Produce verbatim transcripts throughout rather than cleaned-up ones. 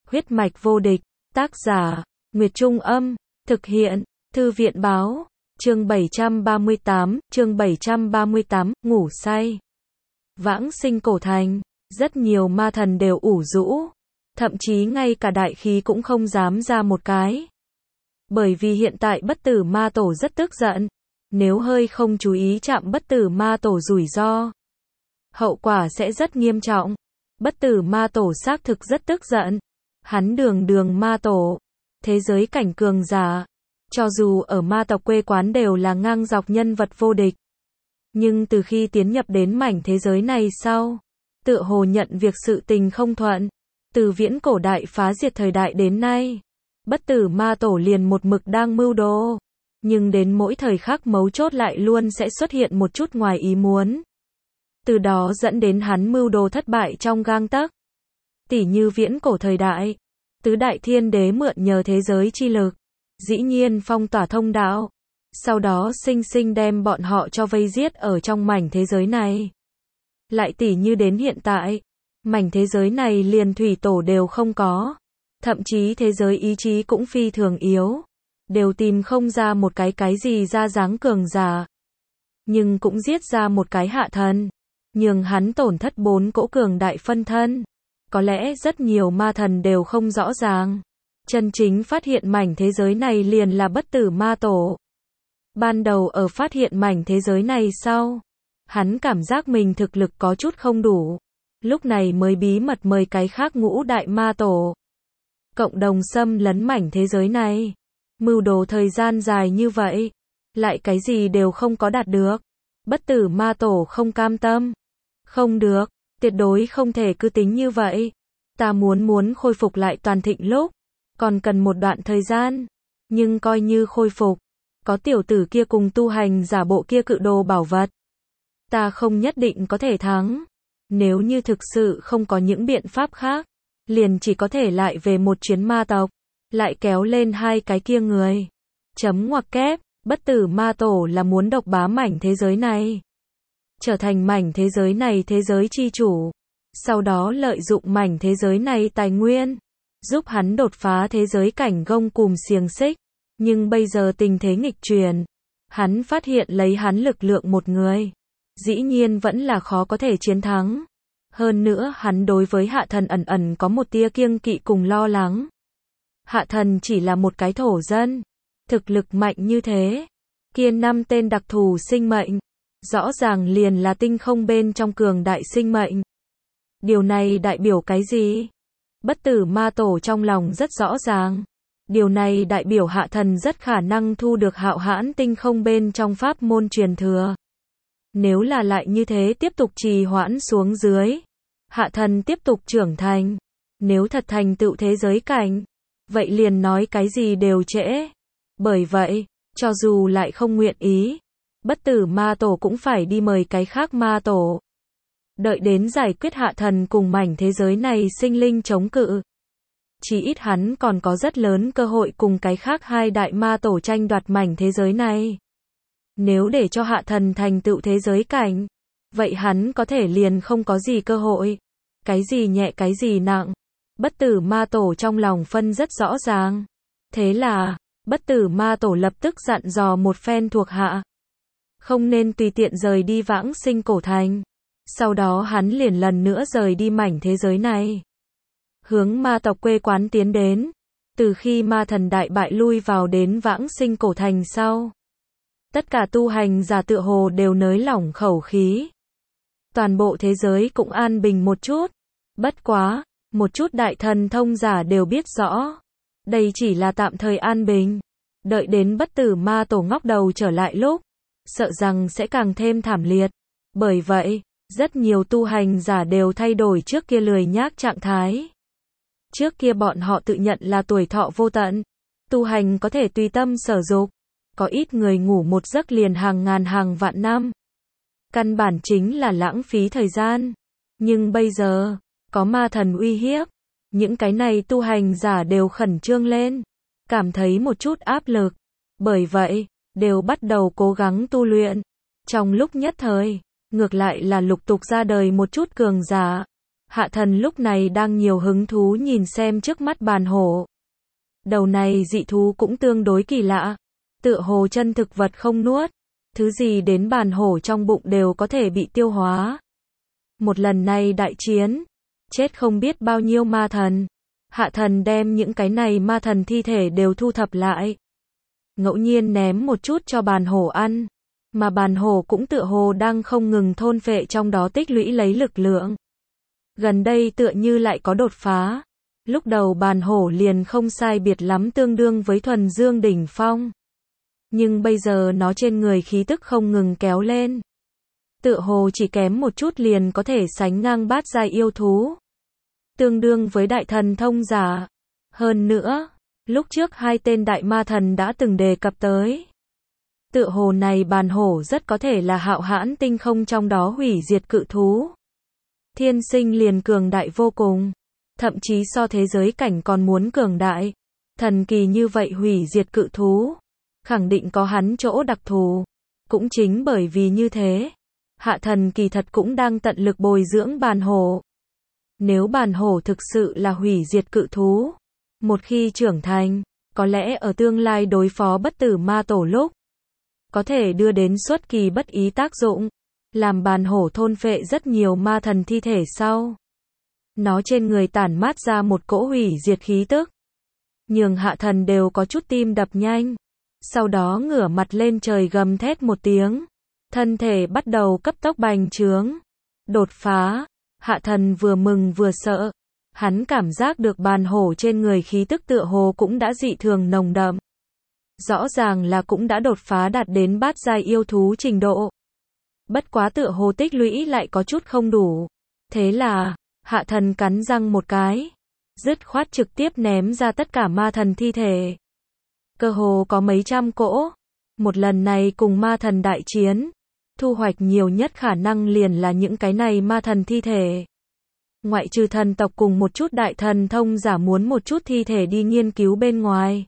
Huyết mạch vô địch, tác giả, Nguyệt Trung Âm, thực hiện, Thư viện Báo, chương bảy trăm ba mươi tám, chương bảy trăm ba mươi tám, ngủ say. Vãng sinh cổ thành, rất nhiều ma thần đều ủ rũ, thậm chí ngay cả đại khí cũng không dám ra một cái. Bởi vì hiện tại bất tử ma tổ rất tức giận, nếu hơi không chú ý chạm bất tử ma tổ rủi ro, hậu quả sẽ rất nghiêm trọng. Bất tử ma tổ xác thực rất tức giận. Hắn đường đường ma tổ, thế giới cảnh cường giả, cho dù ở ma tộc quê quán đều là ngang dọc nhân vật vô địch. Nhưng từ khi tiến nhập đến mảnh thế giới này sau, tựa hồ nhận việc sự tình không thuận. Từ viễn cổ đại phá diệt thời đại đến nay, bất tử ma tổ liền một mực đang mưu đồ. Nhưng đến mỗi thời khắc mấu chốt lại luôn sẽ xuất hiện một chút ngoài ý muốn. Từ đó dẫn đến hắn mưu đồ thất bại trong gang tấc. Tỉ như viễn cổ thời đại, tứ đại thiên đế mượn nhờ thế giới chi lực, dĩ nhiên phong tỏa thông đạo, sau đó sinh sinh đem bọn họ cho vây giết ở trong mảnh thế giới này. Lại tỉ như đến hiện tại, mảnh thế giới này liền thủy tổ đều không có, thậm chí thế giới ý chí cũng phi thường yếu, đều tìm không ra một cái cái gì ra dáng cường giả. Nhưng cũng giết ra một cái hạ thần, nhường hắn tổn thất bốn cỗ cường đại phân thân. Có lẽ rất nhiều ma thần đều không rõ ràng. Chân chính phát hiện mảnh thế giới này liền là bất tử ma tổ. Ban đầu ở phát hiện mảnh thế giới này sau, hắn cảm giác mình thực lực có chút không đủ. Lúc này mới bí mật mời cái khác ngũ đại ma tổ cộng đồng xâm lấn mảnh thế giới này. Mưu đồ thời gian dài như vậy, lại cái gì đều không có đạt được. Bất tử ma tổ không cam tâm. Không được, tuyệt đối không thể cứ tính như vậy. Ta muốn muốn khôi phục lại toàn thịnh lúc, còn cần một đoạn thời gian. Nhưng coi như khôi phục, có tiểu tử kia cùng tu hành giả bộ kia cự đồ bảo vật, ta không nhất định có thể thắng. Nếu như thực sự không có những biện pháp khác, liền chỉ có thể lại về một chuyến ma tộc, lại kéo lên hai cái kia người. Chấm ngoặc kép, bất tử ma tổ là muốn độc bá mảnh thế giới này, trở thành mảnh thế giới này thế giới chi chủ, sau đó lợi dụng mảnh thế giới này tài nguyên, giúp hắn đột phá thế giới cảnh gông cùm xiềng xích. Nhưng bây giờ tình thế nghịch chuyển, hắn phát hiện lấy hắn lực lượng một người, dĩ nhiên vẫn là khó có thể chiến thắng. Hơn nữa hắn đối với hạ thần ẩn ẩn có một tia kiêng kỵ cùng lo lắng. Hạ thần chỉ là một cái thổ dân, thực lực mạnh như thế, kia năm tên đặc thù sinh mệnh, rõ ràng liền là tinh không bên trong cường đại sinh mệnh. Điều này đại biểu cái gì? Bất tử ma tổ trong lòng rất rõ ràng. Điều này đại biểu hạ thần rất khả năng thu được hạo hãn tinh không bên trong pháp môn truyền thừa. Nếu là lại như thế tiếp tục trì hoãn xuống dưới, hạ thần tiếp tục trưởng thành, nếu thật thành tựu thế giới cảnh, vậy liền nói cái gì đều trễ. Bởi vậy, cho dù lại không nguyện ý, bất tử ma tổ cũng phải đi mời cái khác ma tổ. Đợi đến giải quyết hạ thần cùng mảnh thế giới này sinh linh chống cự, chỉ ít hắn còn có rất lớn cơ hội cùng cái khác hai đại ma tổ tranh đoạt mảnh thế giới này. Nếu để cho hạ thần thành tựu thế giới cảnh, vậy hắn có thể liền không có gì cơ hội. Cái gì nhẹ cái gì nặng, bất tử ma tổ trong lòng phân rất rõ ràng. Thế là, bất tử ma tổ lập tức dặn dò một phen thuộc hạ, không nên tùy tiện rời đi vãng sinh cổ thành. Sau đó hắn liền lần nữa rời đi mảnh thế giới này, hướng ma tộc quê quán tiến đến. Từ khi ma thần đại bại lui vào đến vãng sinh cổ thành sau, tất cả tu hành giả tựa hồ đều nới lỏng khẩu khí. Toàn bộ thế giới cũng an bình một chút. Bất quá, một chút đại thần thông giả đều biết rõ, đây chỉ là tạm thời an bình. Đợi đến bất tử ma tổ ngóc đầu trở lại lúc, sợ rằng sẽ càng thêm thảm liệt. Bởi vậy, rất nhiều tu hành giả đều thay đổi trước kia lười nhác trạng thái. Trước kia bọn họ tự nhận là tuổi thọ vô tận, tu hành có thể tùy tâm sở dục, có ít người ngủ một giấc liền hàng ngàn hàng vạn năm. Căn bản chính là lãng phí thời gian. Nhưng bây giờ, có ma thần uy hiếp, những cái này tu hành giả đều khẩn trương lên, cảm thấy một chút áp lực. Bởi vậy, đều bắt đầu cố gắng tu luyện. Trong lúc nhất thời, ngược lại là lục tục ra đời một chút cường giả. Hạ thần lúc này đang nhiều hứng thú nhìn xem trước mắt bàn hổ. Đầu này dị thú cũng tương đối kỳ lạ. Tựa hồ chân thực vật không nuốt. Thứ gì đến bàn hổ trong bụng đều có thể bị tiêu hóa. Một lần này đại chiến. Chết không biết bao nhiêu ma thần. Hạ thần đem những cái này ma thần thi thể đều thu thập lại. Ngẫu nhiên ném một chút cho bàn hổ ăn. Mà bàn hổ cũng tựa hồ đang không ngừng thôn phệ trong đó tích lũy lấy lực lượng. Gần đây tựa như lại có đột phá. Lúc đầu bàn hổ liền không sai biệt lắm tương đương với thuần dương đỉnh phong. Nhưng bây giờ nó trên người khí tức không ngừng kéo lên. Tựa hồ chỉ kém một chút liền có thể sánh ngang bát giai yêu thú. Tương đương với đại thần thông giả. Hơn nữa, lúc trước hai tên đại ma thần đã từng đề cập tới. Tựa hồ này bàn hổ rất có thể là hạo hãn tinh không trong đó hủy diệt cự thú. Thiên sinh liền cường đại vô cùng. Thậm chí so thế giới cảnh còn muốn cường đại. Thần kỳ như vậy hủy diệt cự thú. Khẳng định có hắn chỗ đặc thù. Cũng chính bởi vì như thế. Hạ thần kỳ thật cũng đang tận lực bồi dưỡng bàn hổ. Nếu bàn hổ thực sự là hủy diệt cự thú. Một khi trưởng thành, có lẽ ở tương lai đối phó bất tử ma tổ lúc. Có thể đưa đến xuất kỳ bất ý tác dụng. Làm bàn hổ thôn phệ rất nhiều ma thần thi thể sau. Nó trên người tản mát ra một cỗ hủy diệt khí tức. Nhường hạ thần đều có chút tim đập nhanh. Sau đó ngửa mặt lên trời gầm thét một tiếng. Thân thể bắt đầu cấp tốc bành trướng. Đột phá. Hạ thần vừa mừng vừa sợ. Hắn cảm giác được bàn hổ trên người khí tức tựa hồ cũng đã dị thường nồng đậm. Rõ ràng là cũng đã đột phá đạt đến bát giai yêu thú trình độ. Bất quá tựa hồ tích lũy lại có chút không đủ. Thế là, hạ thần cắn răng một cái. Dứt khoát trực tiếp ném ra tất cả ma thần thi thể. Cơ hồ có mấy trăm cỗ. Một lần này cùng ma thần đại chiến. Thu hoạch nhiều nhất khả năng liền là những cái này ma thần thi thể. Ngoại trừ thần tộc cùng một chút đại thần thông giả muốn một chút thi thể đi nghiên cứu bên ngoài.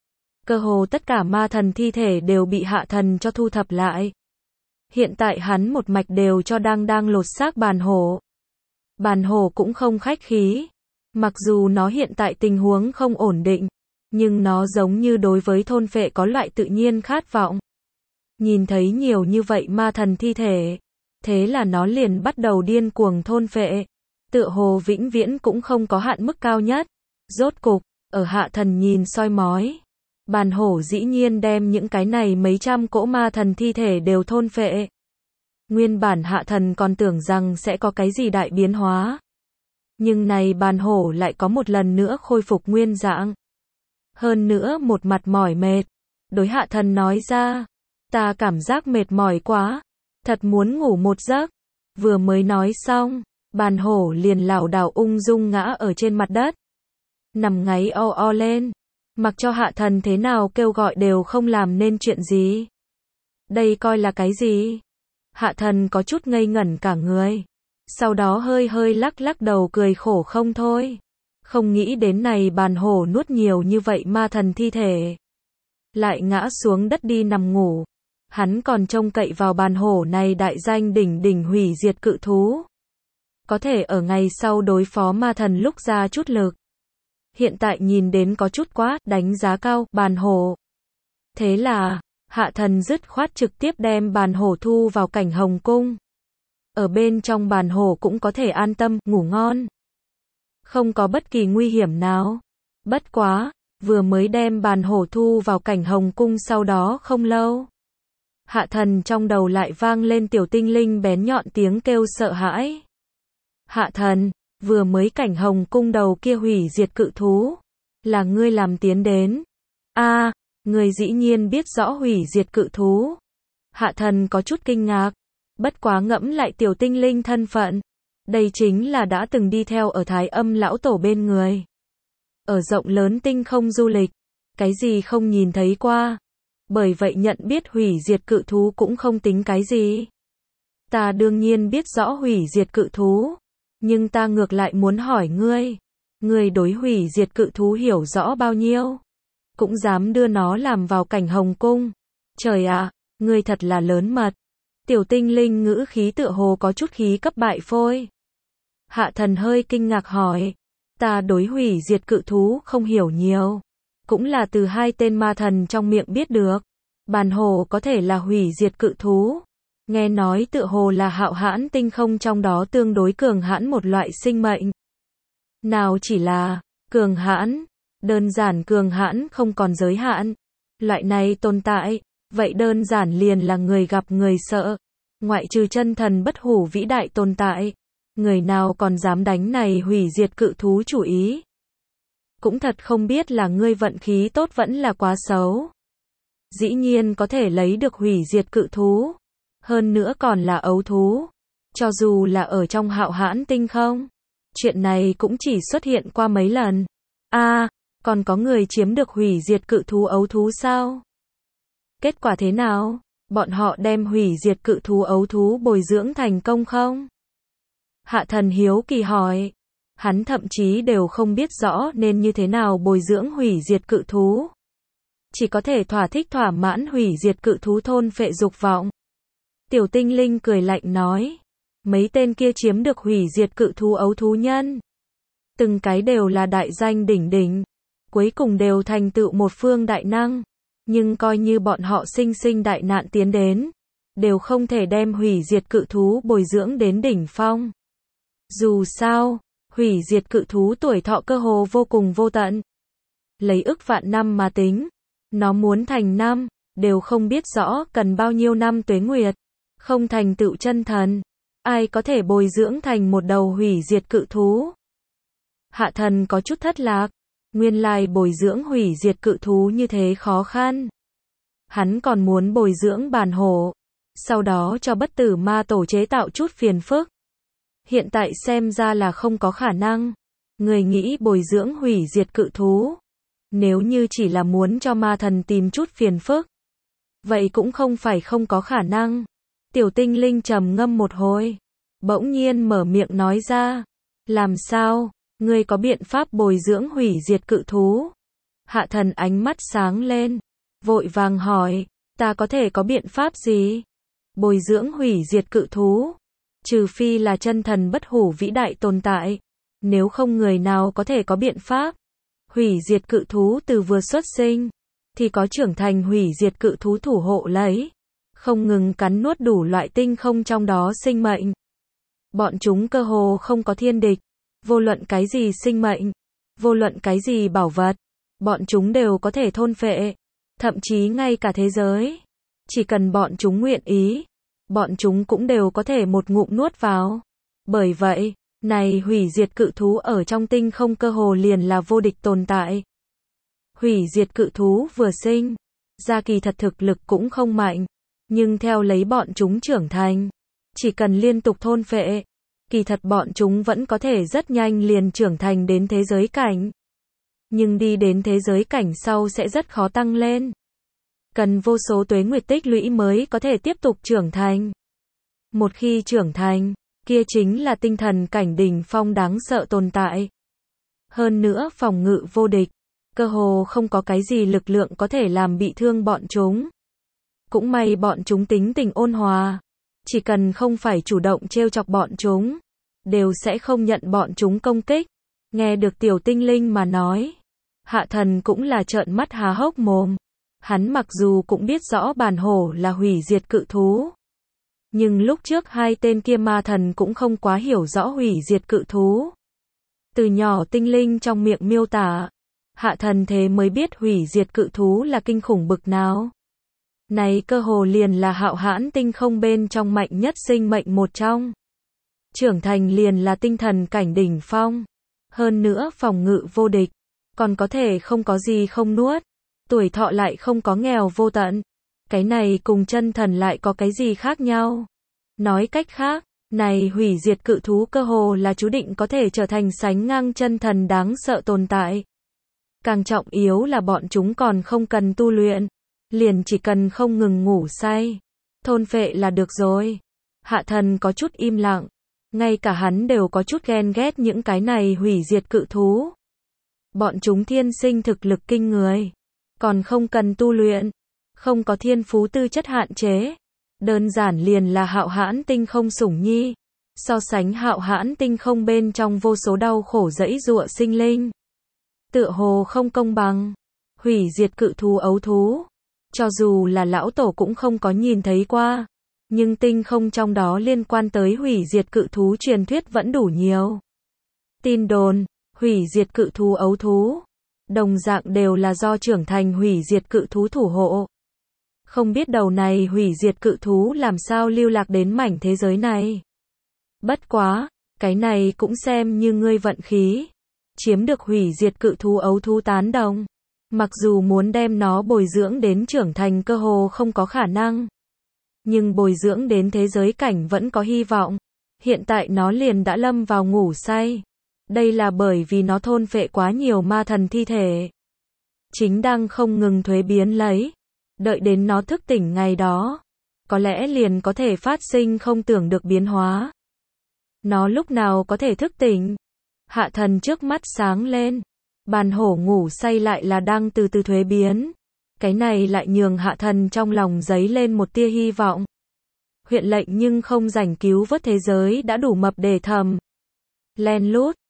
Cơ hồ tất cả ma thần thi thể đều bị hạ thần cho thu thập lại. Hiện tại hắn một mạch đều cho đang đang lột xác bàn hổ. Bàn hổ cũng không khách khí. Mặc dù nó hiện tại tình huống không ổn định. Nhưng nó giống như đối với thôn phệ có loại tự nhiên khát vọng. Nhìn thấy nhiều như vậy ma thần thi thể. Thế là nó liền bắt đầu điên cuồng thôn phệ. Tựa hồ vĩnh viễn cũng không có hạn mức cao nhất. Rốt cục, ở hạ thần nhìn soi mói. Bàn hổ dĩ nhiên đem những cái này mấy trăm cỗ ma thần thi thể đều thôn phệ. Nguyên bản hạ thần còn tưởng rằng sẽ có cái gì đại biến hóa. Nhưng này bàn hổ lại có một lần nữa khôi phục nguyên dạng. Hơn nữa một mặt mỏi mệt. Đối hạ thần nói ra. Ta cảm giác mệt mỏi quá. Thật muốn ngủ một giấc. Vừa mới nói xong. Bàn hổ liền lảo đảo ung dung ngã ở trên mặt đất. Nằm ngáy o o lên. Mặc cho hạ thần thế nào kêu gọi đều không làm nên chuyện gì. Đây coi là cái gì? Hạ thần có chút ngây ngẩn cả người. Sau đó hơi hơi lắc lắc đầu cười khổ không thôi. Không nghĩ đến này bàn hổ nuốt nhiều như vậy ma thần thi thể. Lại ngã xuống đất đi nằm ngủ. Hắn còn trông cậy vào bàn hổ này đại danh đỉnh đỉnh hủy diệt cự thú. Có thể ở ngày sau đối phó ma thần lúc ra chút lực. Hiện tại nhìn đến có chút quá, đánh giá cao, bàn hổ. Thế là, hạ thần dứt khoát trực tiếp đem bàn hổ thu vào cảnh hồng cung. Ở bên trong bàn hổ cũng có thể an tâm, ngủ ngon. Không có bất kỳ nguy hiểm nào. Bất quá, vừa mới đem bàn hổ thu vào cảnh hồng cung sau đó không lâu. Hạ thần trong đầu lại vang lên tiểu tinh linh bén nhọn tiếng kêu sợ hãi. Hạ thần, vừa mới cảnh hồng cung đầu kia hủy diệt cự thú. Là ngươi làm tiến đến. a à, ngươi dĩ nhiên biết rõ hủy diệt cự thú. Hạ thần có chút kinh ngạc. Bất quá ngẫm lại tiểu tinh linh thân phận. Đây chính là đã từng đi theo ở Thái Âm lão tổ bên người. Ở rộng lớn tinh không du lịch. Cái gì không nhìn thấy qua. Bởi vậy nhận biết hủy diệt cự thú cũng không tính cái gì. Ta đương nhiên biết rõ hủy diệt cự thú. Nhưng ta ngược lại muốn hỏi ngươi. Ngươi đối hủy diệt cự thú hiểu rõ bao nhiêu? Cũng dám đưa nó làm vào cảnh hồng cung. Trời ạ, ngươi thật là lớn mật. Tiểu tinh linh ngữ khí tựa hồ có chút khí cấp bại phôi. Hạ thần hơi kinh ngạc hỏi. Ta đối hủy diệt cự thú không hiểu nhiều. Cũng là từ hai tên ma thần trong miệng biết được. Bàn hồ có thể là hủy diệt cự thú. Nghe nói tựa hồ là hạo hãn tinh không trong đó tương đối cường hãn một loại sinh mệnh. Nào chỉ là cường hãn, đơn giản cường hãn không còn giới hạn. Loại này tồn tại, vậy đơn giản liền là người gặp người sợ. Ngoại trừ chân thần bất hủ vĩ đại tồn tại, người nào còn dám đánh này hủy diệt cự thú chủ ý. Cũng thật không biết là ngươi vận khí tốt vẫn là quá xấu. Dĩ nhiên có thể lấy được hủy diệt cự thú. Hơn nữa còn là ấu thú. Cho dù là ở trong hạo hãn tinh không. Chuyện này cũng chỉ xuất hiện qua mấy lần. a à, còn có người chiếm được hủy diệt cự thú ấu thú sao? Kết quả thế nào? Bọn họ đem hủy diệt cự thú ấu thú bồi dưỡng thành công không? Hạ thần hiếu kỳ hỏi. Hắn thậm chí đều không biết rõ nên như thế nào bồi dưỡng hủy diệt cự thú. Chỉ có thể thỏa thích thỏa mãn hủy diệt cự thú thôn phệ dục vọng. Tiểu tinh linh cười lạnh nói. Mấy tên kia chiếm được hủy diệt cự thú ấu thú nhân. Từng cái đều là đại danh đỉnh đỉnh. Cuối cùng đều thành tựu một phương đại năng. Nhưng coi như bọn họ sinh sinh đại nạn tiến đến. Đều không thể đem hủy diệt cự thú bồi dưỡng đến đỉnh phong. Dù sao, hủy diệt cự thú tuổi thọ cơ hồ vô cùng vô tận. Lấy ức vạn năm mà tính. Nó muốn thành năm, đều không biết rõ cần bao nhiêu năm tuế nguyệt. Không thành tựu chân thần. Ai có thể bồi dưỡng thành một đầu hủy diệt cự thú? Hạ thần có chút thất lạc. Nguyên lai bồi dưỡng hủy diệt cự thú như thế khó khăn. Hắn còn muốn bồi dưỡng bàn hổ. Sau đó cho bất tử ma tổ chế tạo chút phiền phức. Hiện tại xem ra là không có khả năng. Người nghĩ bồi dưỡng hủy diệt cự thú. Nếu như chỉ là muốn cho ma thần tìm chút phiền phức. Vậy cũng không phải không có khả năng. Tiểu tinh linh trầm ngâm một hồi. Bỗng nhiên mở miệng nói ra. Làm sao? Ngươi có biện pháp bồi dưỡng hủy diệt cự thú? Hạ thần ánh mắt sáng lên. Vội vàng hỏi. Ta có thể có biện pháp gì? Bồi dưỡng hủy diệt cự thú. Trừ phi là chân thần bất hủ vĩ đại tồn tại. Nếu không người nào có thể có biện pháp. Hủy diệt cự thú từ vừa xuất sinh. Thì có trưởng thành hủy diệt cự thú thủ hộ lấy. Không ngừng cắn nuốt đủ loại tinh không trong đó sinh mệnh. Bọn chúng cơ hồ không có thiên địch. Vô luận cái gì sinh mệnh. Vô luận cái gì bảo vật. Bọn chúng đều có thể thôn phệ. Thậm chí ngay cả thế giới. Chỉ cần bọn chúng nguyện ý. Bọn chúng cũng đều có thể một ngụm nuốt vào. Bởi vậy, này hủy diệt cự thú ở trong tinh không cơ hồ liền là vô địch tồn tại. Hủy diệt cự thú vừa sinh. Ra kỳ thật thực lực cũng không mạnh. Nhưng theo lấy bọn chúng trưởng thành. Chỉ cần liên tục thôn phệ. Kỳ thật bọn chúng vẫn có thể rất nhanh liền trưởng thành đến thế giới cảnh. Nhưng đi đến thế giới cảnh sau sẽ rất khó tăng lên. Cần vô số tuế nguyệt tích lũy mới có thể tiếp tục trưởng thành. Một khi trưởng thành, kia chính là tinh thần cảnh đỉnh phong đáng sợ tồn tại. Hơn nữa phòng ngự vô địch, cơ hồ không có cái gì lực lượng có thể làm bị thương bọn chúng. Cũng may bọn chúng tính tình ôn hòa. Chỉ cần không phải chủ động trêu chọc bọn chúng, đều sẽ không nhận bọn chúng công kích. Nghe được tiểu tinh linh mà nói, hạ thần cũng là trợn mắt há hốc mồm. Hắn mặc dù cũng biết rõ bàn hổ là hủy diệt cự thú. Nhưng lúc trước hai tên kia ma thần cũng không quá hiểu rõ hủy diệt cự thú. Từ nhỏ tinh linh trong miệng miêu tả, hạ thần thế mới biết hủy diệt cự thú là kinh khủng bực nào. Này cơ hồ liền là hạo hãn tinh không bên trong mạnh nhất sinh mệnh một trong. Trưởng thành liền là tinh thần cảnh đỉnh phong. Hơn nữa phòng ngự vô địch. Còn có thể không có gì không nuốt. Tuổi thọ lại không có nghèo vô tận. Cái này cùng chân thần lại có cái gì khác nhau? Nói cách khác, này hủy diệt cự thú cơ hồ là chú định có thể trở thành sánh ngang chân thần đáng sợ tồn tại. Càng trọng yếu là bọn chúng còn không cần tu luyện. Liền chỉ cần không ngừng ngủ say. Thôn phệ là được rồi. Hạ thần có chút im lặng. Ngay cả hắn đều có chút ghen ghét những cái này hủy diệt cự thú. Bọn chúng thiên sinh thực lực kinh người. Còn không cần tu luyện. Không có thiên phú tư chất hạn chế. Đơn giản liền là hạo hãn tinh không sủng nhi. So sánh hạo hãn tinh không bên trong vô số đau khổ giãy giụa sinh linh. Tựa hồ không công bằng. Hủy diệt cự thú ấu thú. Cho dù là lão tổ cũng không có nhìn thấy qua. Nhưng tinh không trong đó liên quan tới hủy diệt cự thú truyền thuyết vẫn đủ nhiều. Tin đồn, hủy diệt cự thú ấu thú. Đồng dạng đều là do trưởng thành hủy diệt cự thú thủ hộ. Không biết đầu này hủy diệt cự thú làm sao lưu lạc đến mảnh thế giới này. Bất quá, cái này cũng xem như ngươi vận khí. Chiếm được hủy diệt cự thú ấu thú tán đồng. Mặc dù muốn đem nó bồi dưỡng đến trưởng thành cơ hồ không có khả năng. Nhưng bồi dưỡng đến thế giới cảnh vẫn có hy vọng. Hiện tại nó liền đã lâm vào ngủ say. Đây là bởi vì nó thôn phệ quá nhiều ma thần thi thể. Chính đang không ngừng thuế biến lấy. Đợi đến nó thức tỉnh ngày đó. Có lẽ liền có thể phát sinh không tưởng được biến hóa. Nó lúc nào có thể thức tỉnh? Hạ thần trước mắt sáng lên. Bàn hổ ngủ say lại là đang từ từ thuế biến. Cái này lại nhường hạ thần trong lòng dấy lên một tia hy vọng. Huyện lệnh nhưng không rảnh cứu vớt thế giới đã đủ mập để thầm. Len lút,